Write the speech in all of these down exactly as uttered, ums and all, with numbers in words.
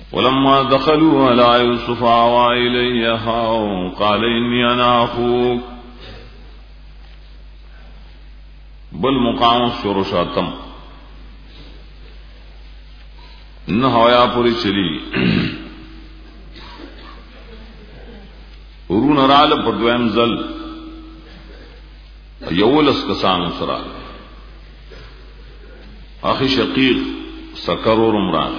ولما دخلوا على يوسف آوى إليه قال إني أنا أخوك. بل مقام شروشاتم نہ ہویا پوری چلی ورون رال پردویم زل یولس کسان سرال اخی شقیق سکرور عمران.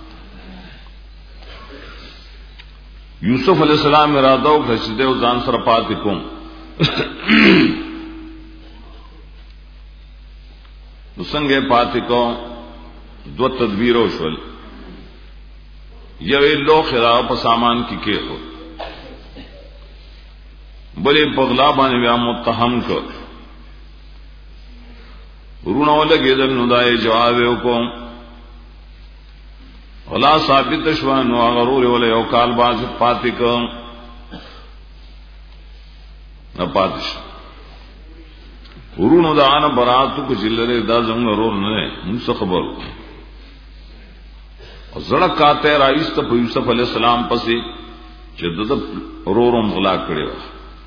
یوسف علیہ السلام ارادو کھچدے و ځان سره پاتې کوم نو څنګه پاتې کوم دو تدبیرو شول. یو لوخ را په سامان کې کې هو بلې پغلا باندې بیا متهم کړ ورونه ولګېدل نو دای جواب وکوم ولا ثابت شوان نو غرور ولې او کال باز پاتې کوم نه پاتش ورونو دا انا براتو کو جلره دا زموږ ورور نه موږ خبر زړه کاته راایست په یوسف علی السلام پسې چې د ورورم غلا کړی و.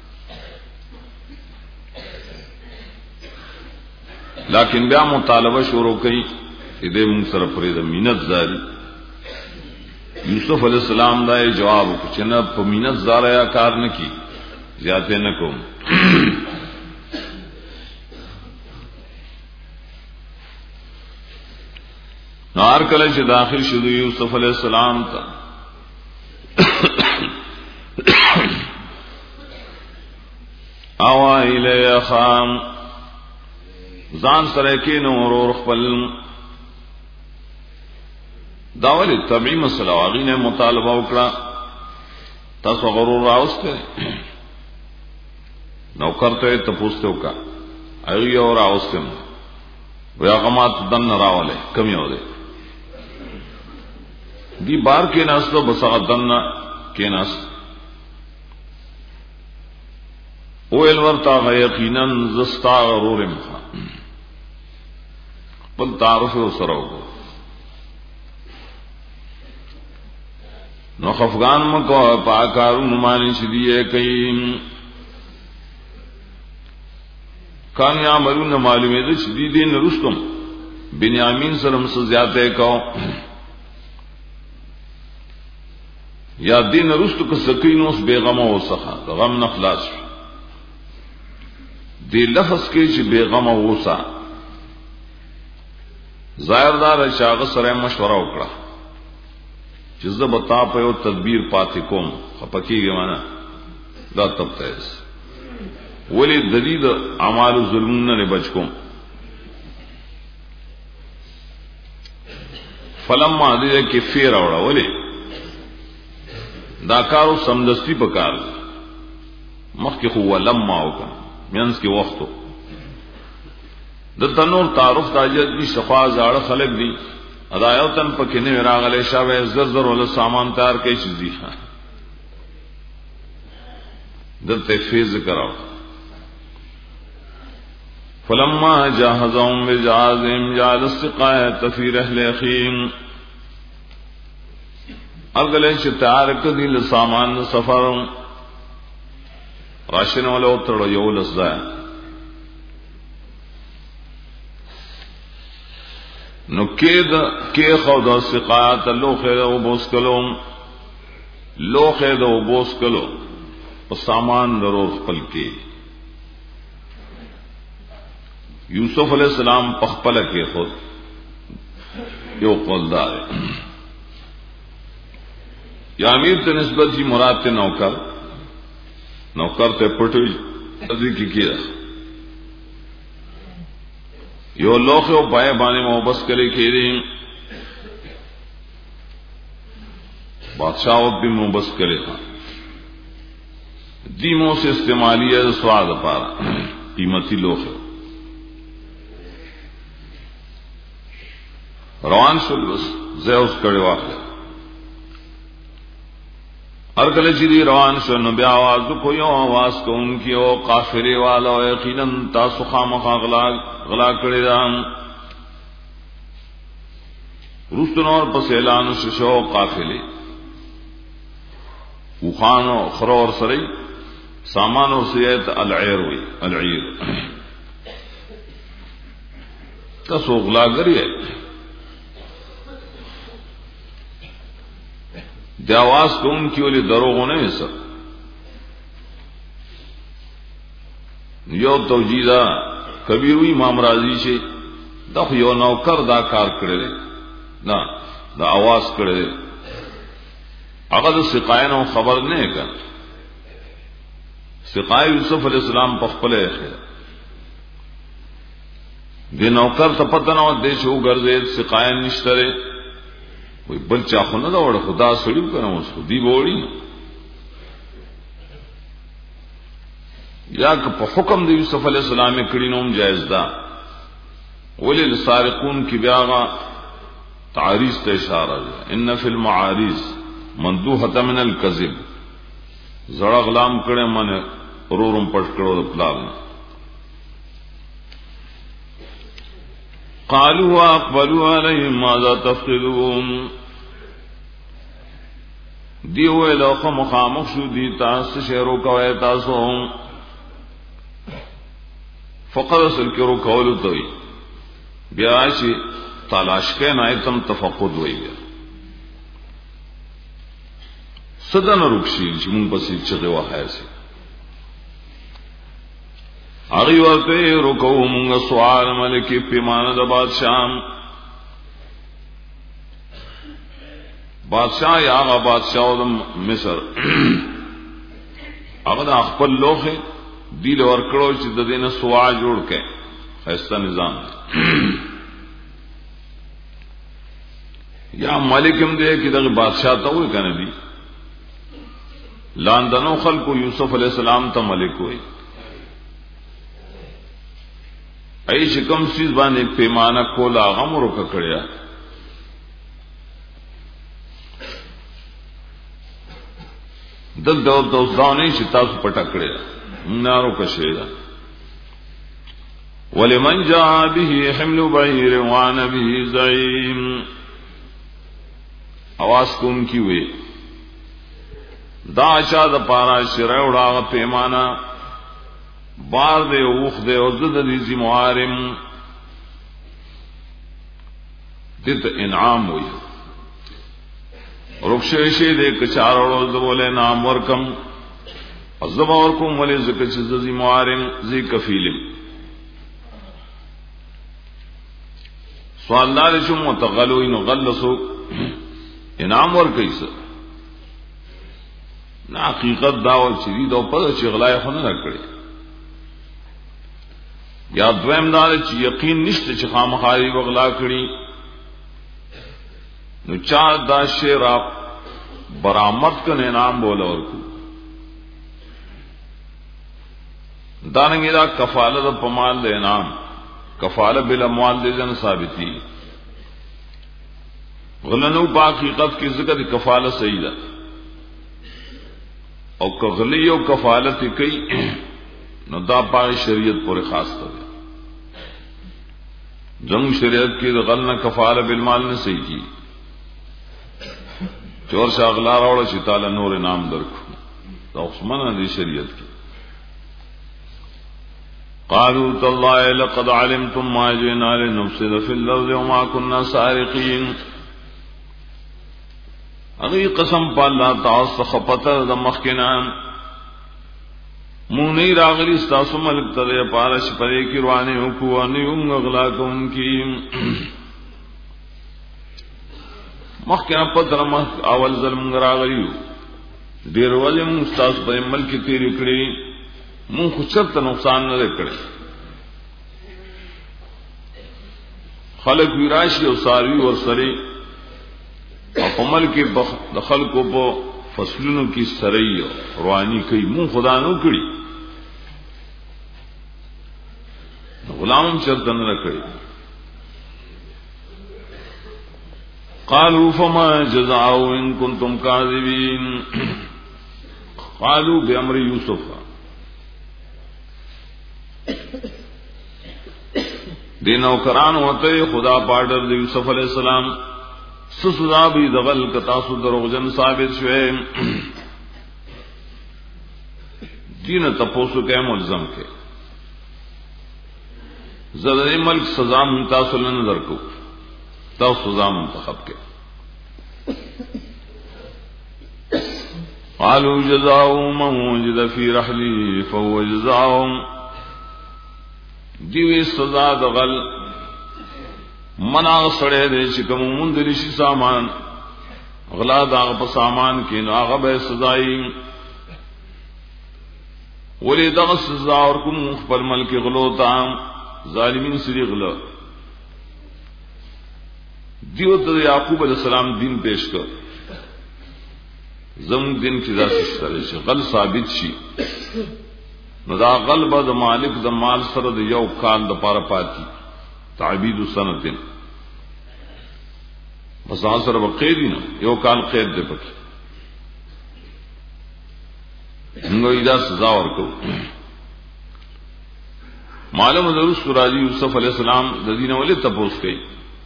لیکن بیا مطالبه شروع کړي چې دې موږ سره پرې د مینت زاري. یوسف علیہ السلام دا جواب چې نه په مینت زاریا کار نه کی زیاته نه کوم. نار کله چې داخل شو یوسف علیہ السلام ته اوا الی خام ځان سره کې نو ورور خپل داول طبيعي مسله واغینه مطالبه وکړه تاسو غرور راوسته نو کرته ته پوښتنه وکړه ایو اور راوسته ویا غمات دن راواله کم یو ده دی بار کې ناستو بسغدن کې ناس او الورتا یقینا زستا غرورم بل تعارف سره وکړه نو خفغان مکو پاکارو نمانی شدیئے کئیم کان یا مرون معلومی دے شدیدین رستم بنیامین سرم سے زیادہ کہو یا دین رست کو سکینو اس بے غم ہو سخا غم نخلاص دی لفظ کے چی بے غم ہو سا ظاہر دار شاغ سرے مشورہ اکڑا جز بتا په یو تدبیر پاتې کوم خپکیږي معنا دا تب تیس ولی دلیل اعمال ظلمونه نه بچ کوم. فلما دې کې فیر اوړه ولی دا کارو سمدستی پکار مخکې خو ولما وکم مینس کې وختو د تنور تعارف تاجت دي شفا زاړه خلق دي ادایوتن پکې نه راغله شاوې زر زر ول سامان تیار کې شي دلته فیض کراو. فلما جهزهم بجهازهم جعل السقايه في رحل اخيهم اغله چې تیار کړي له سامان سفر راشن ول او تړو یو لسدا نو کېد کې خو د سقات لوخه او بوس کلو لوخه او بوس کلو او سامان ضرور خپل کې یوسف علیہ السلام پخپل کې خود یو قولدار یا امیر ته نسبت جی مراد ته نوکر نوکر ته پټوي ځکه کې کېده یو لوخ او پای باندې مو بس کړي کېدی بادشاہ او بھی مو بس کړي دیمو سے استعمالی ہے سواد پارا قیمتی لوخ روان شو بس زیوس کړي واخله ہر کله چې دی روان شو نو بیا आवाज کو یو आवाज کوونکی او قافله والا یقینا تاسو خامخا غلا غلا کړی دا رستنور پس اعلان شو قافله اوخان او خرور سری سامان او سیت العیر وی العیر تاسو غلاګری د आवाज کوم کیولې دروغونه وسه یو توجیدا کبیر امام رازی شي دا خو یو نوکر دا کار کړی نه دا आवाज کړی هغه د سقایانو خبر نه کړ سقای یوسف علی السلام په خپل اخر د نوکر ته پته نه و د شو ګرځي سقایان نشته وی بل چا خو نه دا وړ خدا سړیو کنه اوس دی وړي یا که په حکم د یوسف علی السلام کړي نوم جایز ده ولل السارقون کی بیاغا تعریض ته اشاره ده ان فی المعارض مندوحه من الكذب زړه غلام کړي من رورم پټ کړو د پلان قالوا واقبلوا عليهم ماذا تفقدون دیو له مخامخ شو دي تاسو شهرو کوي تاسو فقط سلکرو کولو دوی بیا چې تلاش کې نه تم تفقد وایي صدن رکشي چې مونږ پسې چغه وایي اغي ورته رکو مونږ سوال ملک پیمانه د بادشاہ بادشاہ یا هغه بادشاہ د مصر هغه د خپل لوخه دی له ورکړو چې د دینه سوا جوړ کړي خاصه نظام یا مالکم دې کې د بادشاہ ته وې کنه دي لاندنو خلکو یوسف علی السلام ته ملک وې ای چې کوم سیز باندې پیمانه کولا غمرو ککړیا دل دو دوستانه چې تاسو پټکړیا نارو کشیدا ولمن جاء به حمل بعير وانا به زعيم आवाज کوم کی وې دا چا د پارا شره وړا پیمانه بار دے اوخ دے او زد دی زموارم دیت انعام ہوئی رکشوشی دے کچارو زبولے نام ورکم عزب ورکم ولی زکر چیز زموارم زی کفیلم سوال دار شو متغلو انو غلسو انعام ورکی سا نا حقیقت داول چیزی دو پدا چی غلائی خونه نکڑی یا دویم دار چې یقین نشته چې خامخاري وغلا کړي نو چا دا شی را برآمد کنه انعام بوله ورکو دانګي دا کفاله د پمال د انعام کفاله بل اموال د جن ثابتي غلنو په حقیقت کې ذکر کفاله صحیح ده او کغلی او کفالت کوي نو دا پای شریعت پر خاص ده جنگ شریعت کی غلنا کفاره بالمال نه صحیح کی چور شاغلا راوړ چې تعالی نور انعام درکو دا عثمانه دی شریعت کی قالوا تالله لقد علمتم ما جئنا لنفسد في الارض وما كنا سارقين اغي قسم په الله تعالی خپته د مخکنان مونږ نه راغلي تاسو ملک ته پارش پرې کې روانه او کوانه هم غلا کوم کی مخکنه په درمه اول ظلم راغلیو ډیر ولې مونږ تاسو په ملک تیر کړی مونږ خو څه نقصان نه کړی خلق ویراشي او ساروی ور سره په ملک د خلکو په فصلونو کی سرئی روانی کوي مون خدا نو کړی غلام چرته نه کړی قالوا فما جزاء ان كنتم كاذبين قالوا بامر يوسف دینو قران وته خدا پاډر د یوسف علی السلام سسدا بی دغل کتا سو دروغجن ثابت شوه دین تپوسو کے ملزم کے زدن ملک سزا منتاثر نظر کو تو سزا منتخب کے قالوا جزاء من وجد في رحله فهو جزاء دیوی سزا دغل منا سڑے دے چکم مندری شی سامان غلا داغ پا سامان کی ناغب سزائی ولی دغ سزا اور کم مخبر ملک غلوتا ظالمین سری غلو دیو تا یعقوب علیہ السلام دین پیش کر زم دین کی ذات سره شي غل ثابت شي نو دا غلبه د مالک د مال سره د یو کال د پاره پاتې تعبید سنتين بس سره وقید نو یو کال قید دی پکې موږ دا سزا ورکو معلوم د رسول راځي یوسف علی السلام د دین ولې تپوس کوي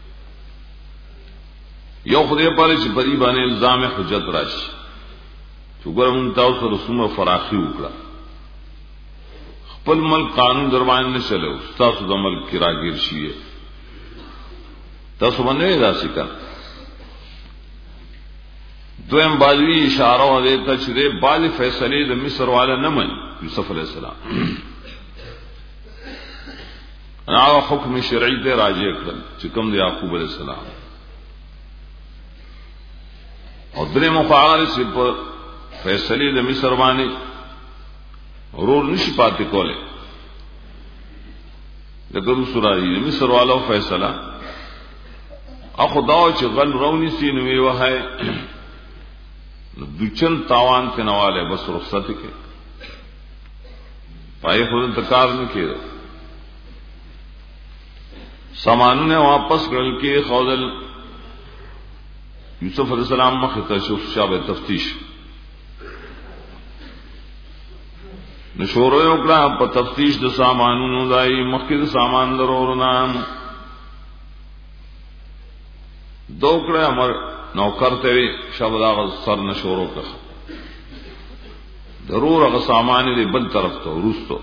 یو خدای په لاره چې پری باندې الزام حجت راشي چوګر مون تاسو رسومه فراخي وکړه خپل ملک قانون دروان نه چلو تاسو د ملک کی راګیر شي تاسو باندې راشي کا دویم باجوی اشاره و دیتا چې بعض فیصله د مصر والا نه من یوسف علیہ السلام انا حکم شرعی ته راجع کړل چې کوم د یعقوب علیہ السلام او درې مفعال چې په فیصله د مصر باندې ورور نشي پاتې کوله دغه سورای د مصر والو فیصله اخو دا چې غل رونی سي نو وی وهای دچن تاوان ته نواله بس رخصت کې پای خو انتکار نه کړو سامانونه واپس کړل کې خوذل یوسف علیہ السلام مخه ته شو شابه تفتیش نشورو یو کړه په تفتیش د سامانونو دای مخکې د سامان درور نام دوکړه امر نوکر ته وی شابه سر نشورو کړه ضرور هغه سامان دې بل طرف ته ورستو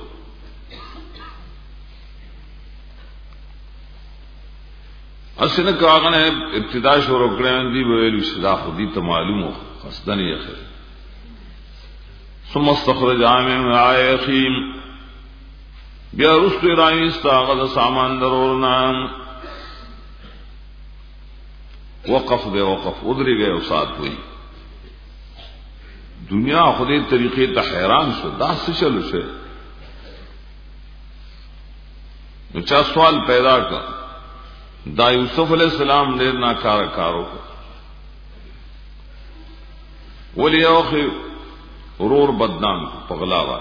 اسنه کاغنه ابتدا شروع کړه دی ویلو صدا خودی ته معلومه قصدن یې خیر ثم استخرج من عائخیم بیا رستو رایستا غد سامان درورنا وقف بے وقف ادری گئے اسات ہوئی دنیا خودی طریقے تا حیران شو دا سچلو شے چا سوال پیدا کر دا یوسف علیہ السلام دیر ناکار کارو کر ولی اوخی ورور بدنام پغلا وا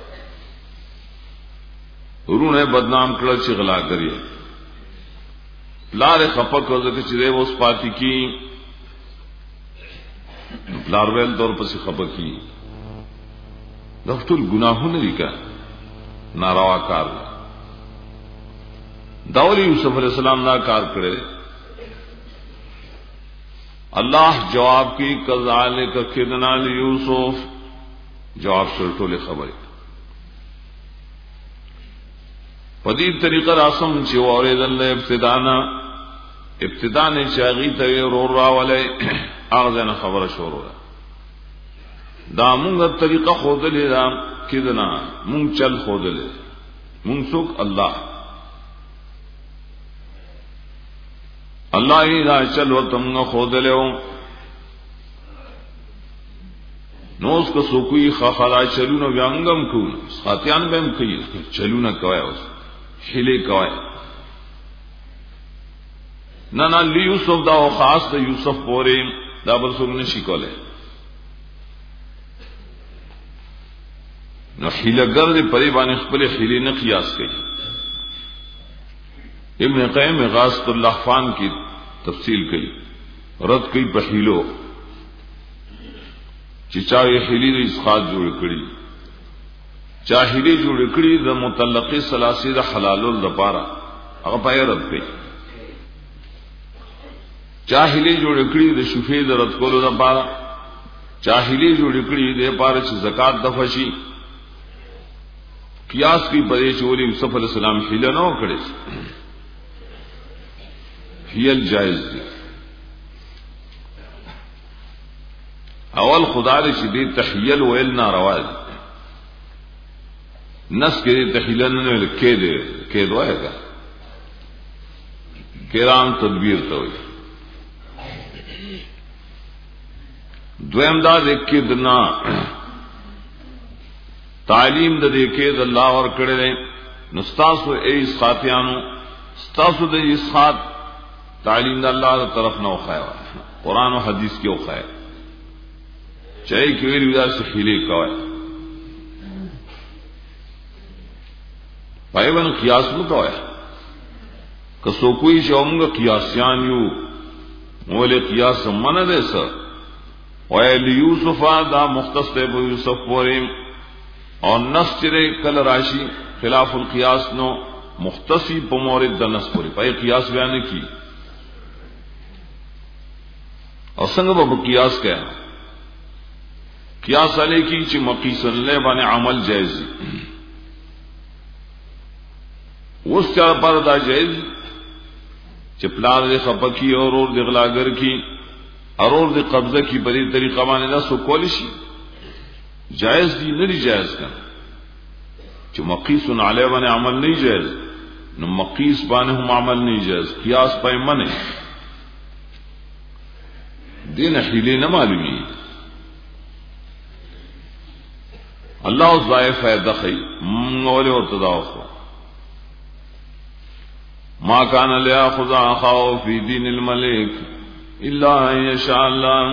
ورور نے بدنام کړه چې غلا کړی لار خپک وځي چې دې اوس پاتې کی لار ویل دور پسې خپکی دفتر گناهونه دي کا ناروا کار داولی یوسف علیہ السلام دا کار کړی اللہ جواب کی کذالک کدنا لیوسف جواب سرٹو لے خبر پدید طریقہ راسم چی وارد اللہ ابتدانا ابتدا نے چاگی توی رور راولے آغزین خبر شورو دا دا مونگا طریقہ خود لے دا کدنا مونگ چل خود لے مونگ سوک اللہ اللہ ہی دا چل و تمگا خود لے ہوں نوز کا سوکوی خاخلا چلونا ویانگم کون خاتیان بیم کئی چلونا کوئے اس حلے کوئے نانا لی یوسف دا و خاص دا یوسف پورے دا برسوک نشی کولے نو حیلہ گرد پریبان اخبر حیلے نہ قیاس کئی ابن قیم غاثت اللہ فان کی تفصیل کئی رد کئی پحیلو چې چا یې حلی د اسقاط جوړ کړی چا حلی جوړ کړی د مطلقې ثلاثه د حلالول د پاره هغه پای رد کړي چا حلی جوړ کړی د شفیع د رد کولو د پاره چا حلی جوړ کړی د پاره چې زکات د فشي قیاس کی بڑے چوری یوسف علیہ السلام حیله نو کړي حیل جائز دي اول خدا دې چې دې تحیل ویل ناروا دي نس کې تحیل نه لیکي دي کې دوایګه کرام تدبیر ته وي دویم دا لیکي دنا تعلیم د دې کې د الله ور کړې ده نو تاسو ای اسقاطیانو تاسو د اسقاط تعلیم د الله تر طرف نه وخایو قران او حدیث کې وخایو چای کې ویل دا سخیلی کوي پایون قیاس مو کوي که سو کوئی شومغه قیاسیان یو مولې قیاس منه ده سر ویل یوسف دا مختص ته یوسف پوریم اور نص چرے کل راشی خلاف القیاس نو مختصی په مورد د نص پوری پای قیاس بیان کی او څنګه به قیاس کیا قیاس علی کی چې مقیس له باندې عمل جائز اوس چا پر دا جائز چې پلار دې خپکی اور اور د غلاګر کی اور د قبضه کی بری طریقه باندې دا سو کول شي جائز دی نہیں جائز کا جو مقیس علیہ بانے عمل نہیں جائز نو مقیس بانے ہم عمل نہیں جائز قیاس پائے منے دین حیلے نہ معلومی اللہ اس ضائع فائدہ خی مولے اور تداوخ ما کان لیاخذ اخاه فی دین الملک الا ان یشاء اللہ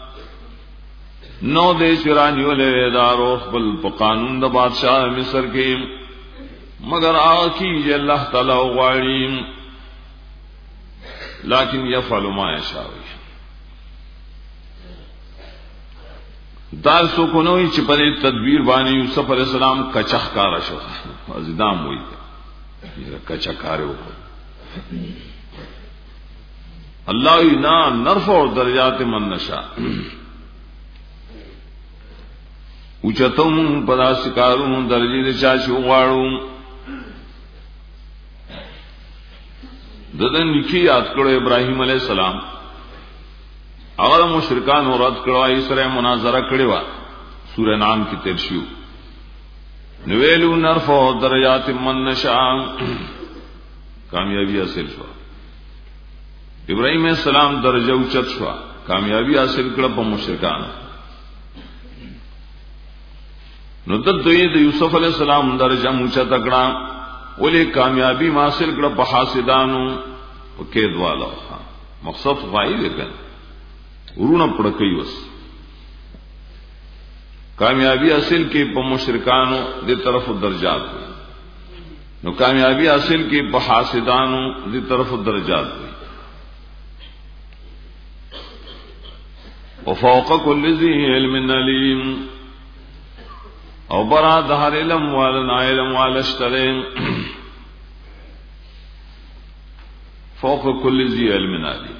نو دے چرانی ولے دارو خپل په قانون د بادشاہ مصر کې مگر آکی جے اللہ تعالی غواړي لیکن یفعل ما یشاء دال سو کو نوې چې په تدبیر باندې یوسف علیہ السلام کچخ کار شو ازدام وې کچخ کار وکړ الله انا نرفع درجات من نشاء اوچتم پدا سکارون درجی دے چاچو غاڑو ددن نکی یاد کرو ابراہیم علیہ السلام اگر مشرکان و رد کرو ایسر مناظرہ کروا سورہ نام کی ترشیو نویلو نرفع درجات من نشاء کامیابی حاصل شوا ابراہیم علیہ السلام درجہ اوچت شوا کامیابی حاصل کرو پا مشرکان نو ددوی د یوسف علیہ السلام درجه موچا تکړه ولې کامیابی حاصل کړه په حاسدانو په کې دواله مقصد وایي دغه ورونه پړکې وس کامیابی حاصل کې په مشرکانو د طرف درجات نو کامیابی حاصل کې په حاسدانو د طرف درجات وفوق كل ذي علم عليم او برا دهر علم والنا علم والاشترين فوق كل ذي علم عليم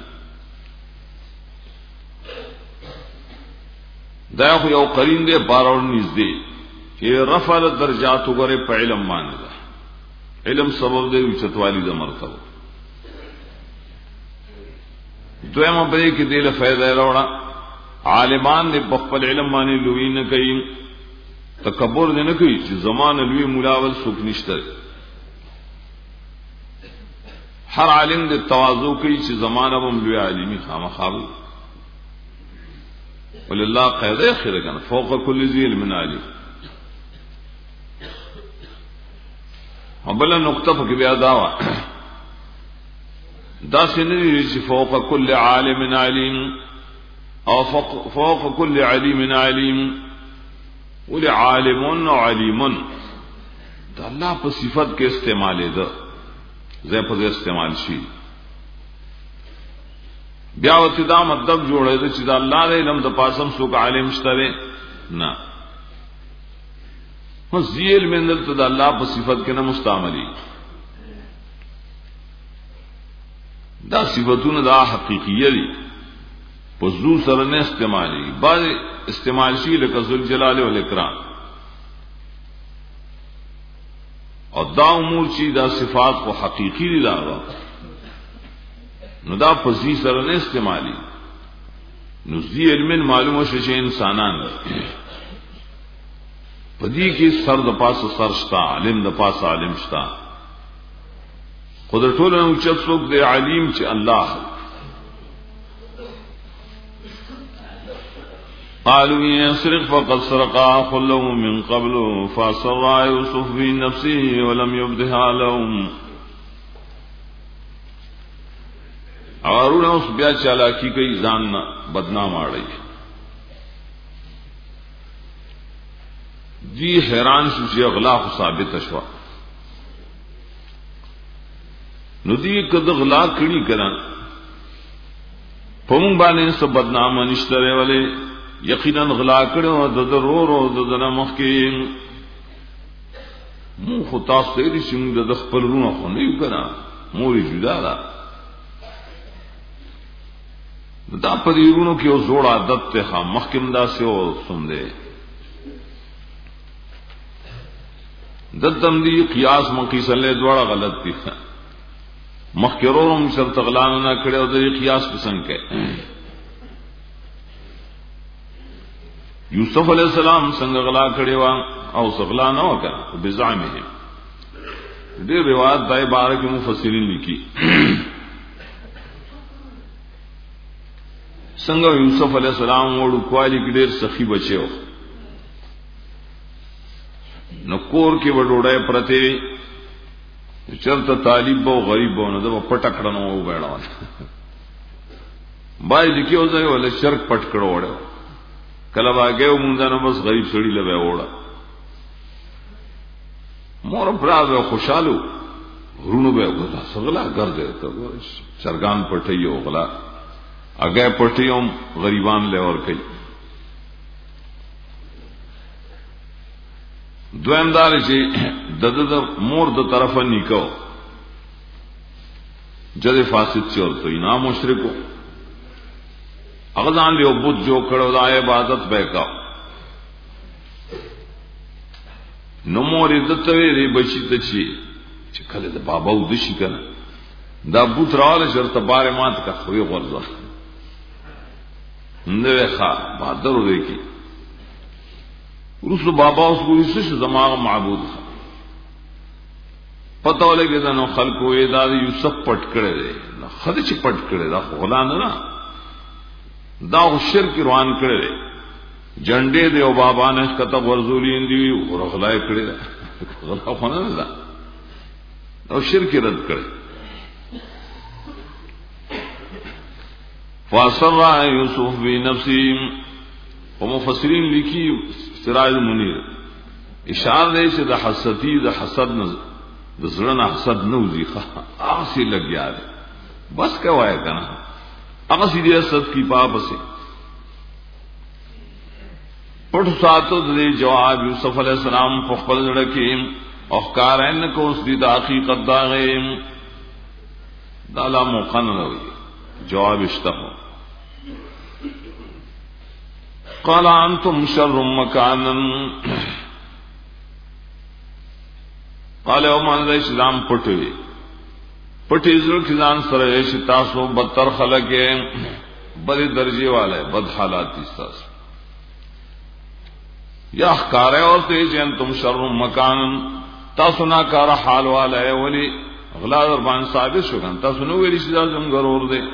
دا خو یو قرین دے بارور نږدې چې رفع درجات وګره په علم باندې ده علم سبب دی چتوالی د مرتبه دویمه به کې دله فائدہ راوړه عالمان دې په خپل علم باندې لوی نه کوي تکبر دې نه کوي چې زمانه لوی ملاول سوک نشته هر عالم دې تواضع کوي چې زمانه هم لوی عالمي خامخابل ولله قاعده خیره کنه فوق كل ذي علم عليم بل نقطه په بیا داوا دا سنوي چې فوق كل عالم عليم او فوق كل عليم عليم ول عالم او عليم دا الله په صفت کې استعمال ده زه په استعمال شي بیا وته دا مطلب جوړه ده چې دا الله د علم د پاسم څوک عالم شته نه هو ذیل من ته دا الله په صفت کې نه مستعملي دا صفاتونه دا حقيقيه دي په ذو سره نه استعمالي بعض استعمال شي لکه ذل جلال او الاکرام او دا امور چې دا صفات کو حقیقی دي دا نو دا پزی سره نه استعمالي نو زی علم معلومه شي چې انسانان پدې کې سر د پاسه سر شتا علم د پاسه علم شتا قدرت له اوچت څوک دی علیم چې الله قالوا يسرق فقد سرق خلو من قبل فسر يوسف في نفسه ولم يبدها لهم هارون اوس بیا چالاکی کوي ځان بدنام اړي دی حیران شو چې غلا خو ثابت شو نو دی کده غلا کړي کړه پم باندې سب بدنام نشته ولې یقینا غلا کړو د ضرور او د مخ کې مو خو تاسو دې چې د خپل رونو خو نه یو کنه موري جدا ده دا پریرونو کې او زوړ عادت ته مخکم دا سه او سم دې دتم دی قیاس مقیس له دوړه غلط دي مخکرورم شرط غلان نه کړو د قیاس پسند کې یوسف علیہ السلام څنګه غلا کړی و او غلا نه وکړه بزعمهم دې روایت دای بارک مفسرین لیکي څنګه یوسف علیہ السلام وړو کوالی کې ډېر سخی بچو نو کور کې وډوړای پرته چرته طالب او غریب او نه د پټکړنو وګړو بای لیکي او ځای ول شرک پټ کړو وړو کله واګه مونږ نه بس غریب سړی لوي وړه مور پراو خوشالو ورونو به وګدا سغلا ګرځي ته سرګان پټيو غلا اگے پټيوم غریبان له اور کوي دویم دار چې د د مور د طرفه نیکو جده فاسد چې ورته نه مشرکو اغزان له بوت جو کړو د عبادت به کا نو مور عزت وی بچی ته چی چې کله د بابا و د شي کنه دا بوت رااله شرط بار مات کا خوې غرزه نو ښا بادر وې کی ورسو بابا اوس ګورې څه زماغه معبود پته ولګی دا نو خلکو یې دا یوسف پټ کړی دی نو خدای چې پټ کړی دا غلا نه نه دا شرک روان کړی جنډې دی او بابا نه کته ورزولین دی ورغلای کړی غلا خو نه ده او شرک رد کړی فاصر یوسف بنفسه ومفسرین لیکي سراج منیر اشاره دی چې د حسدی د حسد نه د زړه نه حسد نه وځي اسی لګیا دی بس کوي کنه هغه سیدی حسد کی پاپ سے پټ ساتو د جواب یوسف علی السلام په خپل ځړ کې او کارن کو اس دی د حقیقت دا غیم دا لا مقنن وي جواب اشتهو قال انتم شر مكانا قال او مان اسلام پټوي پټي زړه کې ځان سره شي تاسو بدتر خلګې بد درجه والے بد حالات دي تاسو یا ښکارې او ته چې انتم شر مكانا تاسو نا کار حال والے ولي غلا در باندې ثابت شو ګان تاسو نو ویل شي دا زم غرور دي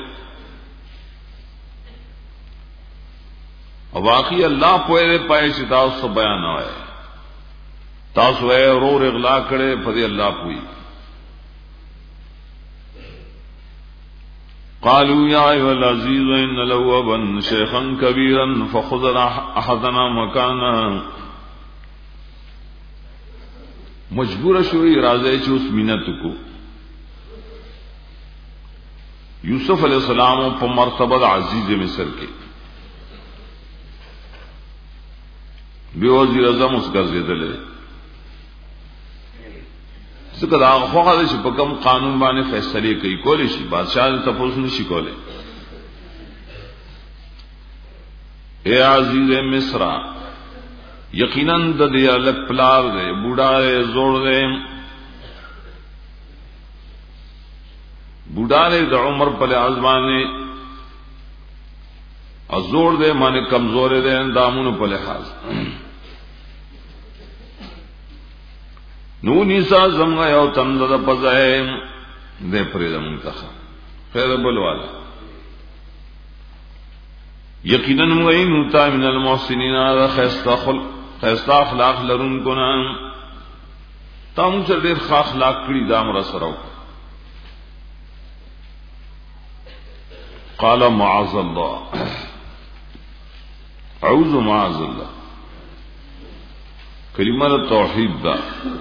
او واقعي الله په دې پای چې تاسو بیان وای تاسو یې رور اغلا کړي په دې الله پوي قالوا يا ايها العزيز ان له ابا شيخا كبيرا فخذ احدنا مكانا مجبور شوی راځي چې اوس مينت کو یوسف علیہ السلام په مرتبه عزیز مصر کې بی وزیر اعظم اس ګرځیدل څنګه دا هغه چې په کوم قانون باندې فیصله کوي کولی شي بادشاہ ته تاسو نشي کولای اے عزیز مصر یقینا د دې الک پلار دې بوډا دې زوړ دې بوډا د عمر په لحاظ باندې ازور دے مانے کمزور دے اندامونو په لحاظ نو نیسا زمغا یو تند د پزایم دے پرې منتخب خیر بل والا یقینا موین تا من المحسنین هذا خیستا خلق خیستا اخلاق لرون کنا تام چر ډیر ښه اخلاق کړی دا مر سره قال معاذ الله اعوذ معاذ الله کلمه توحید دا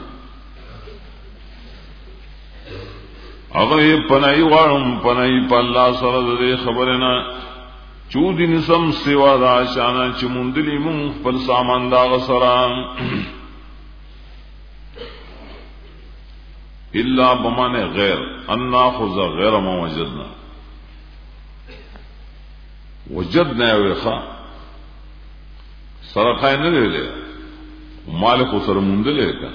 هغه پنای واړم پنای په الله سره دې خبرنا چودی نسم سوا دا شانا چې مندلی مون خپل سامان دا غسرام الا بمانه غیر ان ناخذ غیر ما وجدنا وجدنا وخا سره خای نه لري مالک سره مندلې کا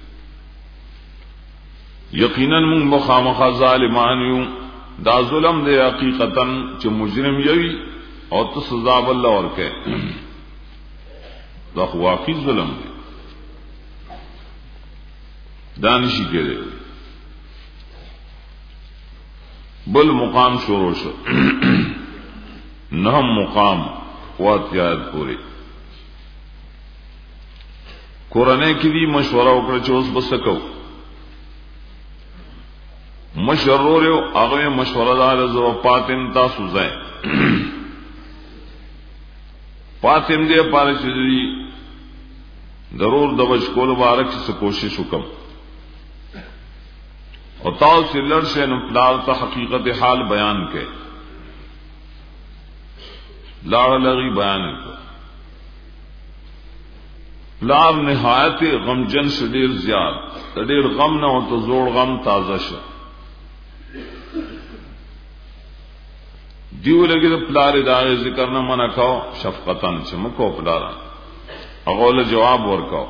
یقینا مون مخامخ ظالمان یو دا ظلم دی حقیقتا چې مجرم یوي او تو سزا بل ورکه دا واقعي ظلم دی دانشی کړي بل مقام شروع شو نهم مقام واتیاد پوری قرآن کی دی مشورہ وکړه چې اوس بس کو مشورور یو هغه مشوره دار زو پاتم تاسو ځای پاتم دې پاره چې ضرور د وشکول مبارک څخه کوشش وکم او تاسو لړشه نو پلار ته حقیقت حال بیان کړي لاړ لغي بیان کړي پلار نهایت غمجن شدیر زیاد ډېر غم نه او ته زوړ غم تازه شه دیو لګي د پلار دا ذکر نه منا کاو شفقتن چې مکو پلار هغه له جواب ورکاو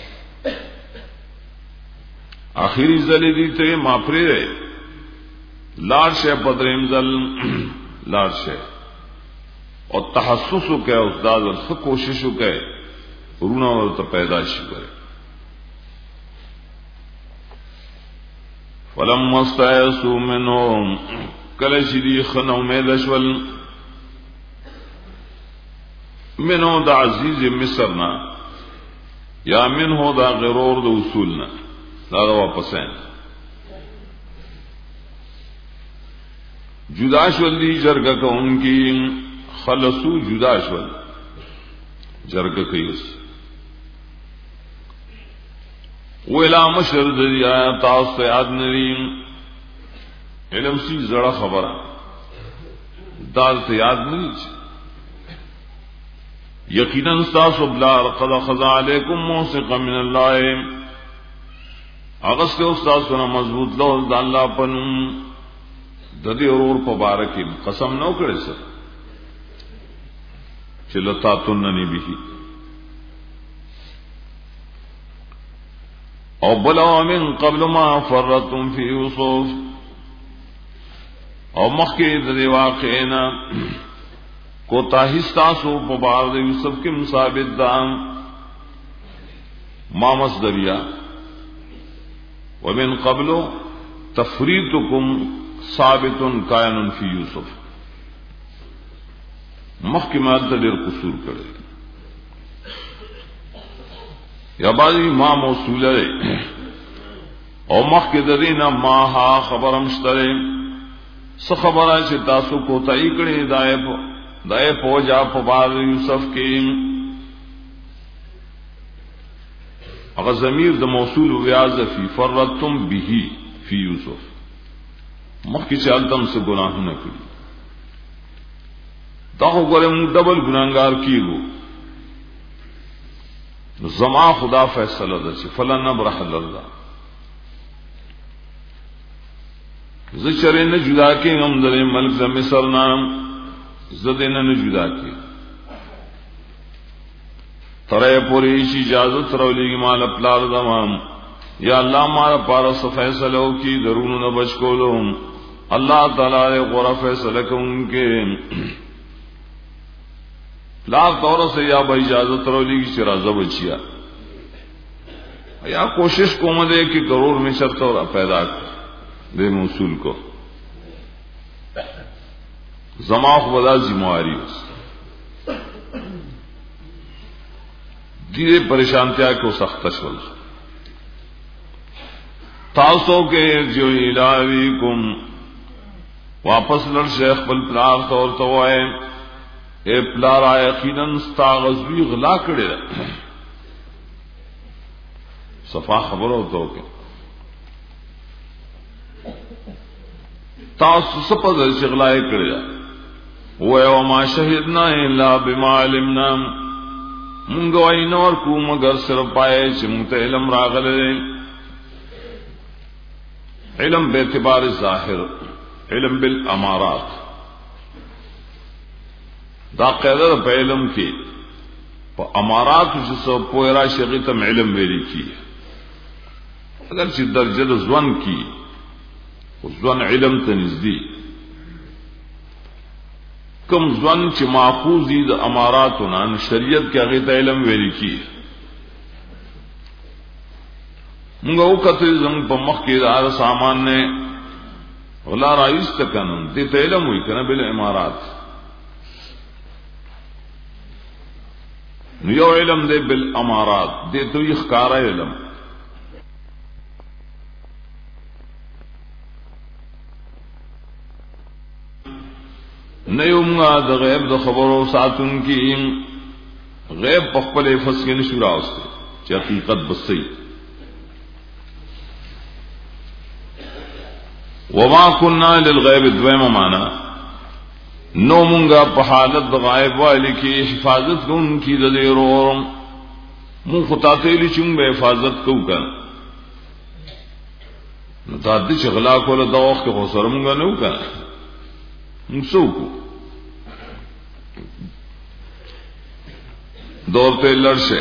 اخیری ځلې دي ته ما پرې لار شه بدریم ځل لار شه او تحسس وکي استاد ورته کوشش وکي ورونه ورته پیدا شي کوي فلم مستعسوا منهم کله چې دی خنو امید شول منو د عزیز مصرنا یا منو دا غرور د اصولنا دا, دا واپس ہیں جدا شول دی جرګه کو انکی خلصو جدا شول جرګه کیس ویلا مشر دریا تاسو یاد نریم علم سی زړه خبره دال ته یاد نه یقینا تاسو بلار قد خذ علیکم موثقا من الله اغست استاد سره مضبوط لو د الله پنوم د دې اور په بارکه قسم نو کړی سر چې لتا تننی به او بلوا من قبل ما فرتم فی یوسف او مخکې د واقعنا کو تاهستاسو په بار د یوسف کې مصابت دام ما مصدریا ومن قبل تفریطکم ثابت کائن فی یوسف مخکې ما د ډېر قصور کړی یا باندې ما موصوله او مخکې د دینا ما ها خبرم شتره سو خبره چې تاسو کوتای کړي دای په دای په جا په بار یوسف کې هغه ضمیر د موصول ویاز فی فرتم به فی یوسف مخکې چې التم سے گناهونه کړی دا وګورم ډبل ګناګار کیږي زما خدا فیصله ده چې فلان نبرح الله زچره نه جدا کې هم د ملک د مصر نام زده نه جدا کې ترې پوری شي اجازه ترولېږي مال خپل دمام یا الله ما پاره فیصله وکي درونو نه بچ کولم اللہ تعالی غور فیصلہ کن کے لا طور سے یا با اجازت رولی کی شرازہ بچیا یا کوشش کو مدے کہ ضرور میں شرط اور پیدا کر دے موصول کو زماخ بدا ذمہواری دھیرے پریشانتیا کو سخت شول تاسو کے جو الہی کم واپس لڑ شیخ بل پلار طور تو آئے اے پلارا یقیناً ستا غزوی غلا کڑے صفا خبر ہوتا ہو کہ تاسو سپد شغلائے کڑے ہوئے وما شہدنا الا بما علمنا منگو اینور کو مگر صرف پائے چمت علم راغل علم بیعتبار ظاہر علم بالامارات دا قیدر پہ علم کی پا امارات جسو پویرا شغیتم علم ویلی کی اگر چی درجد زون کی زون علم تنزدی کم زون چی ماخوذی دا اماراتنا شریعت کی اغیت علم ویلی کی منگا اوکتری زنگ پا مخ کی دار سامان نے غلا رائیس تکنن دیتا علم ہوئی کنا بل امارات یو علم دے بالامارات دے تو اخکارا علم نیومگا دا غیب دا خبرو ساتن کی غیب پخپل فسکن شورا استے چی حقیقت بسی وما کننا للغیب دویم مانا نو منگا پحالت غائب والی کی حفاظت کو ان کی ددیر اور من خطاتے لی چنگ بے حفاظت کو کن نتادی چغلا کو لدوخ کے خسر منگا نو کن منسو کو دورتے لڑشے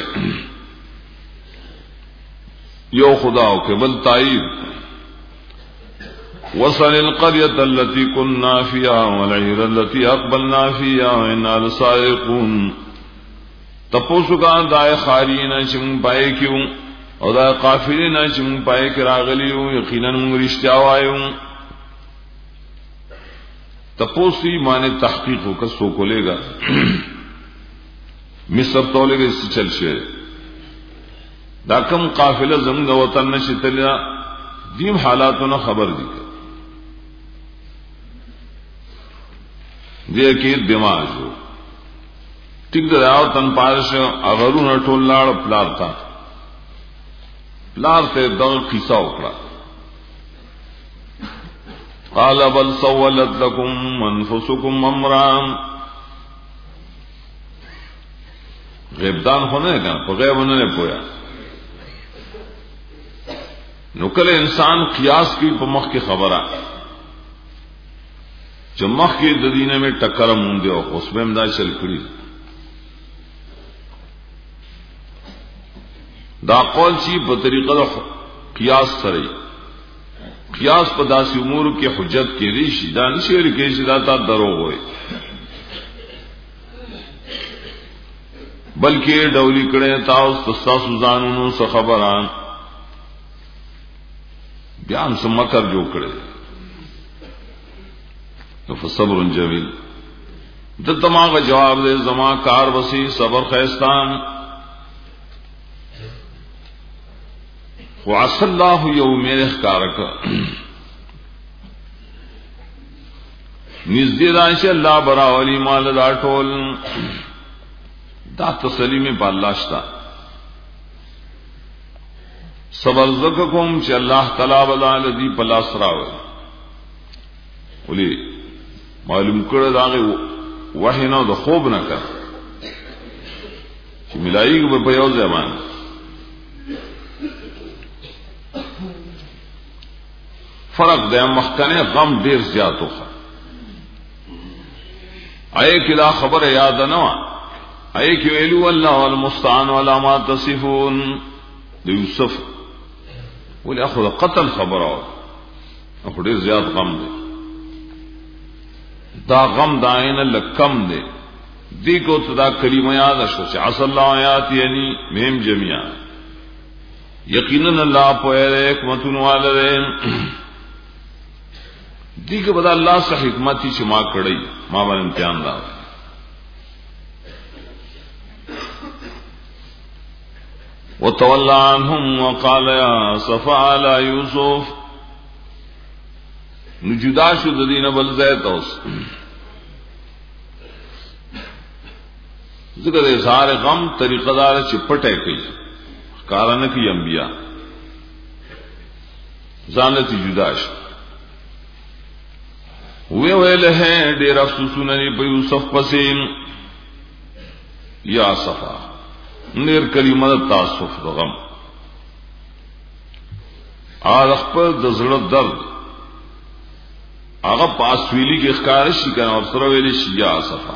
یو خداو کے بل تائید وصل القرية التي كنا فيها والعير التي أقبلنا فيها إنا لسائقون تپوسو کا دائے خارینا چمن پائے کیوں اور دائے قافلینا چمن پائے کراغلیوں یقیناً رشتیاوائیوں تپوسی مانے تحقیق ہو کسو کو لے گا مصر تولے گا اس سے چل شیر دا کم قافلہ زمگ وطن نشتلیا دیم حالاتوں خبر دی دے کی دماغ ہو ٹک دراؤ تن پارش اغرو نہ ٹول لاڑ پلار تھا پلار تے دغ قصہ اکڑا قال بل سولت لكم انفسكم امرا غیبدان ہونے کا غیب انہوں نے پویا نکل انسان قیاس کی پمخ کی خبر آ چمخ کی ددینے میں ٹکر مونگے ہو اس میں امداد چل کری دا قول چی بطریقہ قیاس سرئی قیاس پداسی امور کی حجت کی ریشی دانشی لکھی شداتا درو ہوئے بلکہ ڈولی کڑے تاؤس تستا سزانونو سے خبران بیان سے مکر جو کڑے فصبر جمیل دتما کا جواب دے زما کار وسی صبر خیستان وعسى الله يوم اخکارک نزدې راشي الله برا ولی مال دا ټول دا تسلیم په الله شتا صبر زککم چې الله تعالی بل الذی پلاس راو ولی معلوم کړه داغه وحی نه د خوب نه کړ چې ملایګ په یو ځمان فرق دے مخکنے غم دیر زیاد ہوخا آئے کی لا خبر یاد نوا آئے کی ویلو اللہ والمستعان والا ما تصفون دے یوسف ولی اخذ قتل خبر آور اخذ دیر زیاد غم دے دا غم دائن لکم دے دی کو تدا کلمہ یاد شو چې عسى الله آیات یعنی مهم جميعا یقینا اللہ پوئے حکمتون والے دی کے بدا اللہ سے حکمت ہی ما کڑی ما بن امتحان دا وتولى عنهم وقال يا صفا على يوسف نجدا شو دین بل زید اوس ذکر اظہار غم طریقہ دار چپٹے کی کارن کی انبیاء زانتی جدا شو ہوئے ویل ہیں ډیر افسوسونه په یوسف پسین یا صفا نیر کلمه تاسف غم ا خپل د زړه درد هغه پاس ویلی کې ښکار شي کنه او سره ویلی شي یا صفا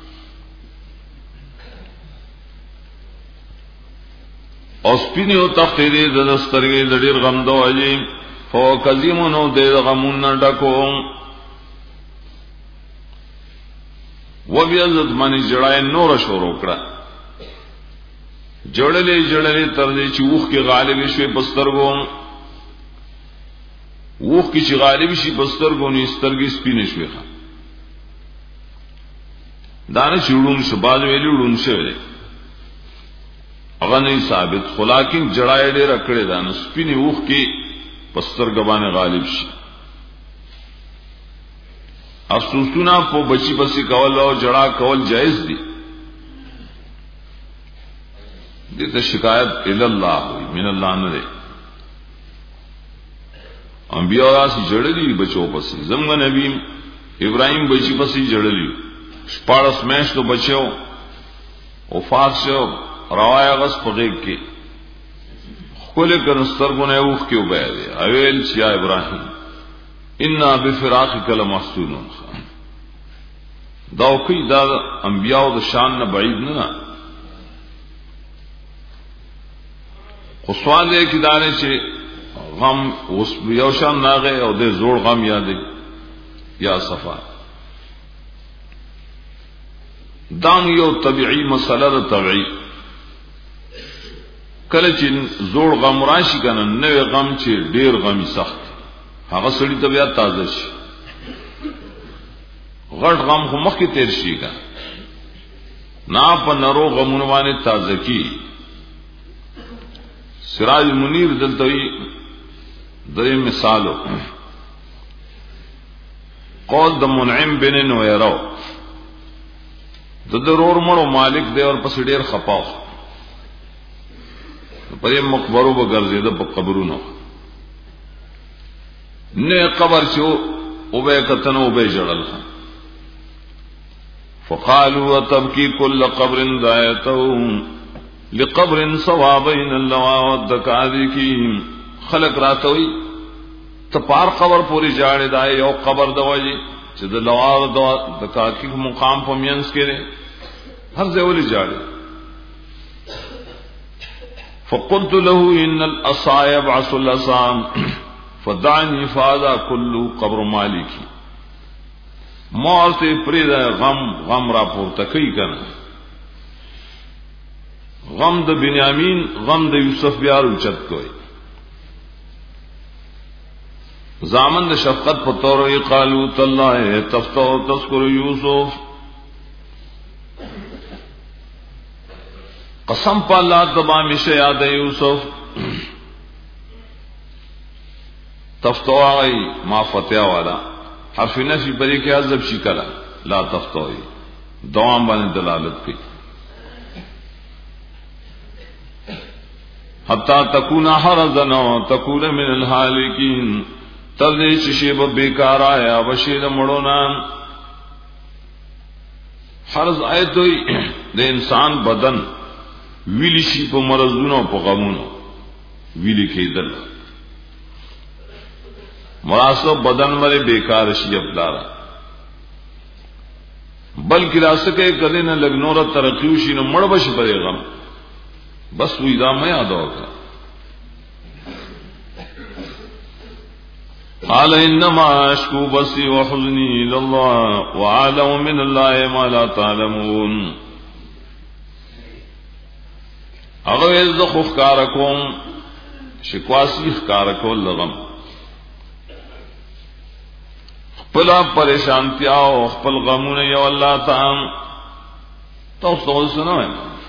او سپینی او تخت دې د دسترګې د ډیر غم دوالي فو کظیمونو د غمون ډکو و بیا عزت منی جړای نور شروع کړه جړلې جړلې تر دې چې وښ کې غالب شي پسترګو وښ کې چې غالب شي پسترګو نه سترګې سپینې شوي ښه دانه چړون شباز ویلې وډون شوی هغه نه ثابت خلاکین جړای ډېر کړې دانه سپینې وښ کې پسترګ باندې غالب شي افسوسونه په بچی بسی کول او جڑا کول جائز دي دته شکایت ال الله من الله نه دي انبیاء راس جړلې بچو پسې زمغه نبی ابراهيم بچی پسې جړلې شپارس مېش تو بچو وفات شو روایت غس پغې کې خپل کنسترګونه اوخ کې وبای دي اویل چې ابراهيم انا بفراقک لمحزونون دا کوي دا انبیاء د شان نه بعید نه خو سوال یې کې دا نه چې غم اوس یو شان ناغه او د زوړ غم یادې یا صفا دام یو طبيعي مسله ده طبيعي کله چې زوړ غم راشي کنه نوې غم چې ډیر غمي سخت هغه سړی ته بیا تازه شي غټ غم خو مخکې تیر شي کا نا په نرو غمونه باندې تازه کی سراج منیر دلتوی درې مثالو قول د منعم بن نویرو د ضرور مړو مالک دی اور پس ډیر خپاو په مقبرو به ګرځیدل په قبرونو نه قبر شو او به کتن او به جړل فقالوا وتبكي كل قبر ذايته لقبر صوابين اللوا والذكاذكين خلق راتوي تپار قبر پوری جاړه دای یو قبر دوی چې د لوا او د ذکاکی مقام په مینس کې هر ځای ولې جاړه فقلت له ان الاصائب عسل الاسام فدعني فاذا كل قبر مالکی موت پرې غم غم را پورته کوي کنه غم د بنیامین غم د یوسف بیا اوچت کوي زامن د شفقت په تور یې قالو تالله تفتو تذكر یوسف قسم په الله تبا مشه یاد یوسف تفتوی ما فتیا والا حرف نفی پرې کې عذاب شي کلا لا تفتوی دوام باندې دلالت کوي حتا تکون حرزا تکون من الهالکین تر دې چې شی به بیکار آیا وشي د مړونا حرز آیتوی د انسان بدن ویلی شي په مرزونو په غمونو ویلی کېدل مناسب بدن مره بیکار شي افلارا بلکې راسکه کله نه لګنور ترقیو شي نو مړ بش پرې غم بس وې دا مې یاد اوکا قال انما اشكو بثي وحزني الى الله واعلم من الله ما لا تعلمون. هغه ز خو ښکار کوم شکواسی ښکار کول لغم خپل پریشانتیا او خپل غمونه یو الله تعالی تاسو سنوي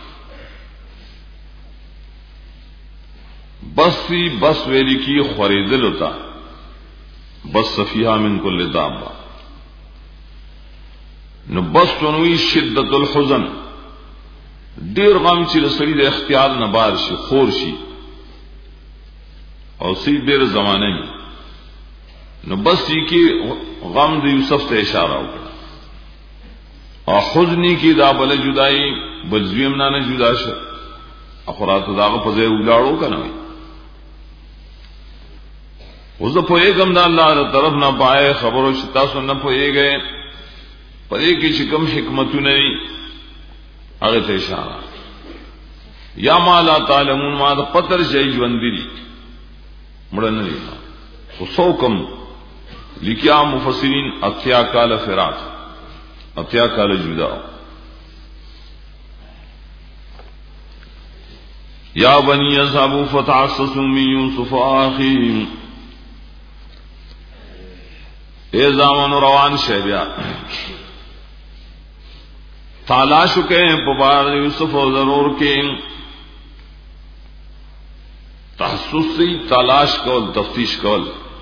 بسی بس ویلی کی خریدل ہوتا بس صفیحہ من کل دابا نو بس تنوی شدت الحزن دیر غم چی رسلی دے اختیار نبار شی خور شی اور سی دیر زمانے میں نو بس یہ کی غم دے یوسف تے اشارہ ہو اور حزنی کی دا بل جدائی بلزویم نانا جدا شا اخرات داغ پزے اگلاڑو کا نوی وزا پوئے گم دا اللہ دا طرف نہ پائے خبرو شتا سو نہ پوئے گئے پر ایک ہی چکم حکمتو نہیں اغیت اشارہ یا ما لا تعلمون ما دا پتر شئی جوندری مڑن لینا خسو کم لکیا مفسرین اتیا کال فراق اتیا کال جدا یا بنی اصحابو فتعصصوا من یوسف آخیم اے زامن روان شہبیا تالاشو کے پبار یوسف و ضرور کے تحسسی تلاش کول تفتیش کول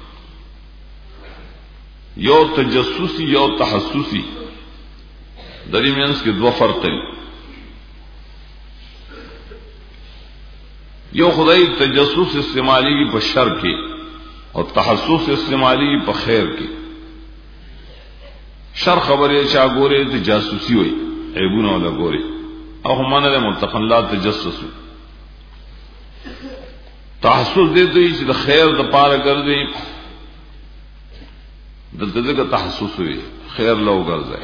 یو تجسسی یو تحسسی درمیانس کے دو فرق ہیں یو خدای تجسس استعمالی کی بشر کے اور تحسس استعمالی کی بخیر کے شر خبریں چا گورے تو جاسوسی ہوئی عیبون والا گورے او ہمانا دے متقن لا تجسس تحسس دے تو یہ خیر دا پارا کر دے دلتے دے کا تحسس ہوئی خیر لو کر دے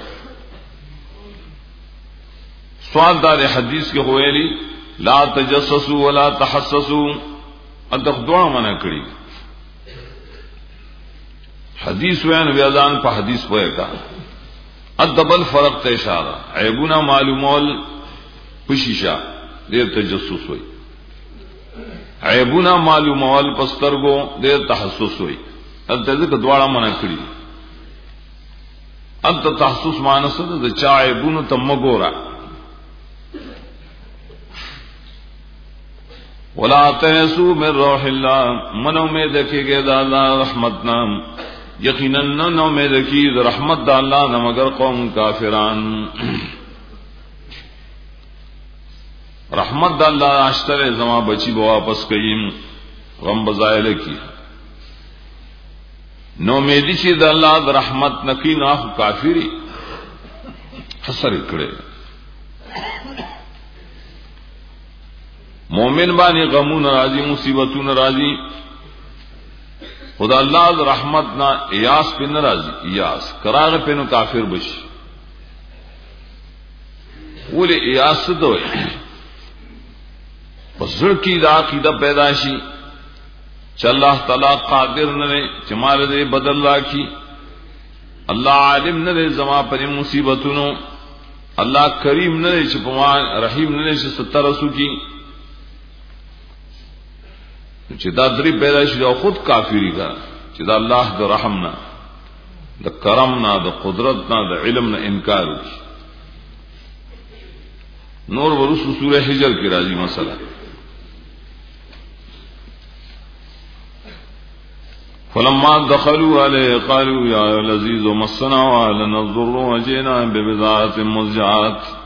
سوال دار حدیث کے ہوئے لا تجسسوا ولا تحسسوا ادق دعا منع کری حدیث وین ویادان پا حدیث پوئے کا ادبل فرق تے اشارہ عیبنا معلومول پشیشا دیر تجسس ہوئی عیبنا معلومول پسترگو دیر تحسس ہوئی اب تیزے دوارا منع کری اب تحسس مانسد دا چا عیبون تمگورا ولا تیسو من روح اللہ منو میں دیکھے گے دا اللہ رحمتنا یقیناً نو میں دیکھی رحمت دا اللہ نہ مگر قوم کافران رحمت دا اللہ اشتر زما بچی بو واپس کئیم غم بزائل کی نو میں دیچی دا اللہ دا رحمت نکی ناخ کافری حسر اکڑے مومن بانی غمون راضی مصیبتون راضی خدا اللہ رحمت نہ ایاس پہ ناراضی ایاس کراغ پہ نو کافر بش بولے ایاس دو بزر کی دا عقیدہ پیداشی چ اللہ تعالی قادر نہ چمال دے بدل اللہ کی اللہ عالم نہ زما پر مصیبتونو اللہ کریم نہ چپما رحیم نہ ستر رسو کی چدا دری پیدا شي او خود کافری کا چدا الله د رحم نه د کرم نه د قدرت نه د علم نه انکار وکي نور ورس سورہ حجر کی راضی مسئلہ فلما دخلوا عليه قالوا يا لذيذ مسنا ولنا الضر وجئنا ببضاعة مزجاة